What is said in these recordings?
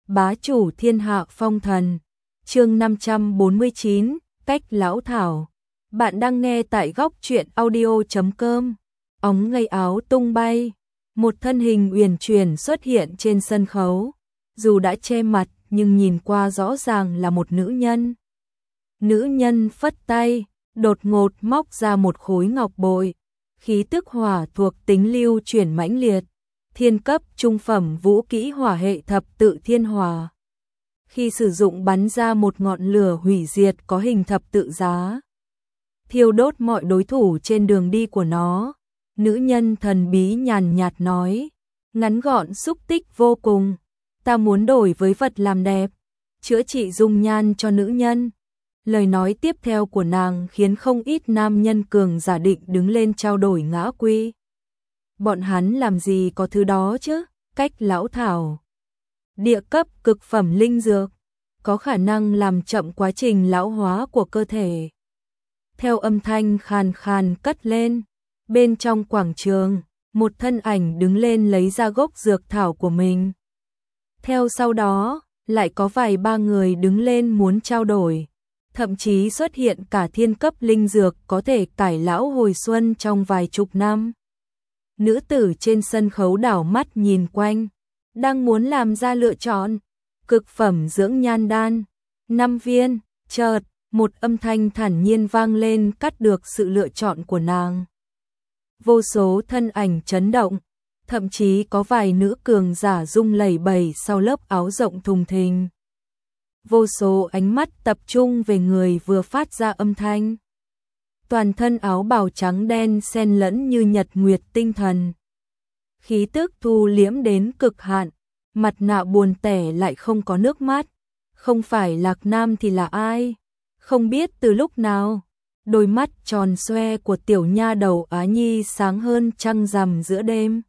bá chủ thiên hạ phong thần. Chương 549, cách lão thảo. Bạn đang nghe tại góc truyện audio.com. Óng ngây áo tung bay, một thân hình uyển chuyển xuất hiện trên sân khấu, dù đã che mặt nhưng nhìn qua rõ ràng là một nữ nhân. Nữ nhân phất tay, đột ngột móc ra một khối ngọc bội, khí tức hỏa thuộc tính lưu chuyển mãnh liệt, thiên cấp trung phẩm vũ kỹ hỏa hệ thập tự thiên hỏa. Khi sử dụng bắn ra một ngọn lửa hủy diệt có hình thập tự giá, thiêu đốt mọi đối thủ trên đường đi của nó. Nữ nhân thần bí nhàn nhạt nói, ngắn gọn xúc tích vô cùng, ta muốn đổi với vật làm đẹp, chữa trị dung nhan cho nữ nhân. Lời nói tiếp theo của nàng khiến không ít nam nhân cường giả định đứng lên trao đổi ngã quy. Bọn hắn làm gì có thứ đó chứ? Cách lão thảo, địa cấp cực phẩm linh dược, có khả năng làm chậm quá trình lão hóa của cơ thể. Theo âm thanh khàn khàn cất lên, bên trong quảng trường, một thân ảnh đứng lên lấy ra gốc dược thảo của mình. Theo sau đó, lại có vài ba người đứng lên muốn trao đổi. Thậm chí xuất hiện cả thiên cấp linh dược có thể cải lão hồi xuân trong vài chục năm. Nữ tử trên sân khấu đảo mắt nhìn quanh, đang muốn làm ra lựa chọn. Cực phẩm dưỡng nhan đan, 5 viên, chợt, một âm thanh thản nhiên vang lên cắt được sự lựa chọn của nàng. Vô số thân ảnh chấn động, thậm chí có vài nữ cường giả rung lẩy bẩy sau lớp áo rộng thùng thình. Vô số ánh mắt tập trung về người vừa phát ra âm thanh. Toàn thân áo bào trắng đen xen lẫn như nhật nguyệt tinh thần. Khí tức thu liễm đến cực hạn, mặt nạ buồn tẻ lại không có nước mắt. Không phải Lạc Nam thì là ai? Không biết từ lúc nào, đôi mắt tròn xoe của tiểu nha đầu Á Nhi sáng hơn trăng rằm giữa đêm.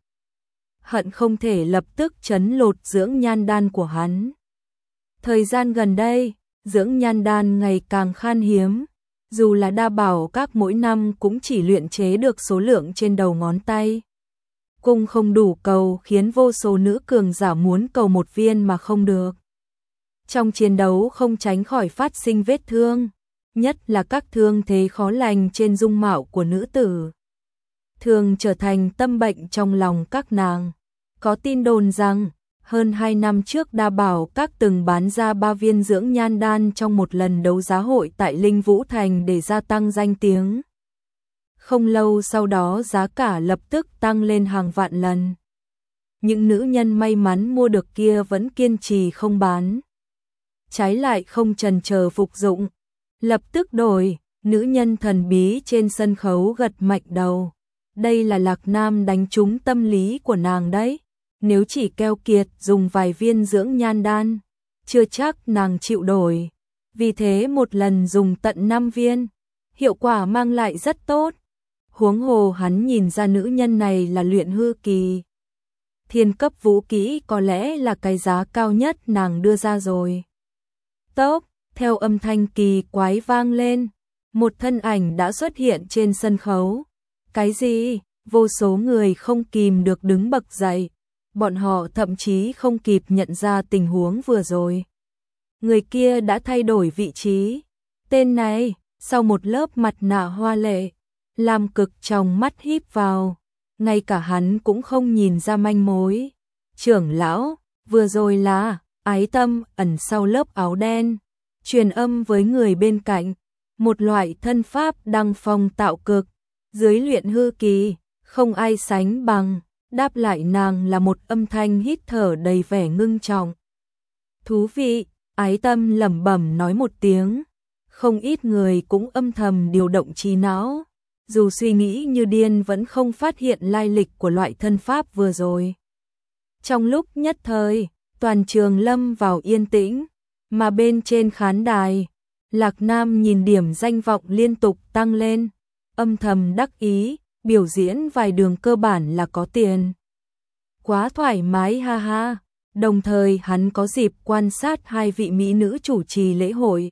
Hận không thể lập tức chấn lột dưỡng nhan đan của hắn. Thời gian gần đây, dưỡng nhan đan ngày càng khan hiếm, dù là đa bảo các mỗi năm cũng chỉ luyện chế được số lượng trên đầu ngón tay. Cung không đủ cầu khiến vô số nữ cường giả muốn cầu một viên mà không được. Trong chiến đấu không tránh khỏi phát sinh vết thương, nhất là các thương thế khó lành trên dung mạo của nữ tử, thường trở thành tâm bệnh trong lòng các nàng. Có tin đồn rằng, hơn 2 năm trước đa bảo các từng bán ra 3 viên dưỡng nhan đan trong một lần đấu giá hội tại Linh Vũ Thành để gia tăng danh tiếng. Không lâu sau đó giá cả lập tức tăng lên hàng vạn lần. Những nữ nhân may mắn mua được kia vẫn kiên trì không bán. Trái lại không chần chờ phục dụng, lập tức đổi. Nữ nhân thần bí trên sân khấu gật mạnh đầu. Đây là Lạc Nam đánh trúng tâm lý của nàng đấy. Nếu chỉ keo kiệt dùng vài viên dưỡng nhan đan, chưa chắc nàng chịu đổi. Vì thế một lần dùng tận 5 viên, hiệu quả mang lại rất tốt. Huống hồ hắn nhìn ra nữ nhân này là luyện hư kỳ. Thiên cấp vũ kỹ có lẽ là cái giá cao nhất nàng đưa ra rồi. Tốc, theo âm thanh kỳ quái vang lên, một thân ảnh đã xuất hiện trên sân khấu. Cái gì? Vô số người không kìm được đứng bật dậy. Bọn họ thậm chí không kịp nhận ra tình huống vừa rồi. Người kia đã thay đổi vị trí. Tên này, sau một lớp mặt nạ hoa lệ, làm cực trong mắt híp vào. Ngay cả hắn cũng không nhìn ra manh mối. Trưởng lão, vừa rồi là Ái Tâm ẩn sau lớp áo đen, truyền âm với người bên cạnh. Một loại thân pháp đăng phong tạo cực, dưới luyện hư kỳ, không ai sánh bằng. Đáp lại nàng là một âm thanh hít thở đầy vẻ ngưng trọng. Thú vị, Ái Tâm lẩm bẩm nói một tiếng. Không ít người cũng âm thầm điều động trí não, dù suy nghĩ như điên vẫn không phát hiện lai lịch của loại thân pháp vừa rồi. Trong lúc nhất thời, toàn trường lâm vào yên tĩnh, mà bên trên khán đài, Lạc Nam nhìn điểm danh vọng liên tục tăng lên, âm thầm đắc ý. Biểu diễn vài đường cơ bản là có tiền. Quá thoải mái ha ha. Đồng thời hắn có dịp quan sát 2 vị mỹ nữ chủ trì lễ hội.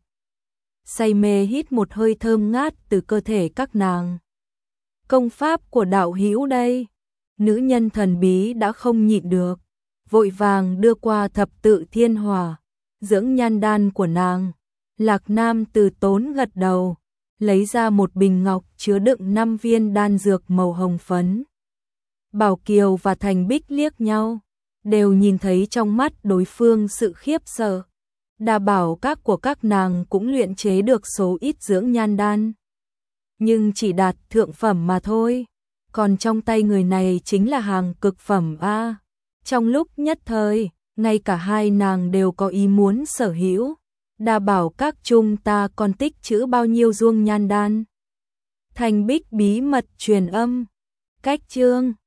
Say mê hít một hơi thơm ngát từ cơ thể các nàng. Công pháp của đạo hữu đây. Nữ nhân thần bí đã không nhịn được. vội vàng đưa qua thập tự thiên hỏa, dưỡng nhan đan của nàng. Lạc Nam từ tốn gật đầu, lấy ra một bình ngọc chứa đựng 5 viên đan dược màu hồng phấn. Bảo Kiều và Thành Bích liếc nhau, đều nhìn thấy trong mắt đối phương sự khiếp sợ. Đa bảo các của các nàng cũng luyện chế được số ít dưỡng nhan đan, nhưng chỉ đạt thượng phẩm mà thôi, còn trong tay người này chính là hàng cực phẩm a. Trong lúc nhất thời, ngay cả hai nàng đều có ý muốn sở hữu. Đa bảo các chúng ta còn tích trữ bao nhiêu dưỡng nhan đan? Thành Bích bí mật truyền âm. Cách chương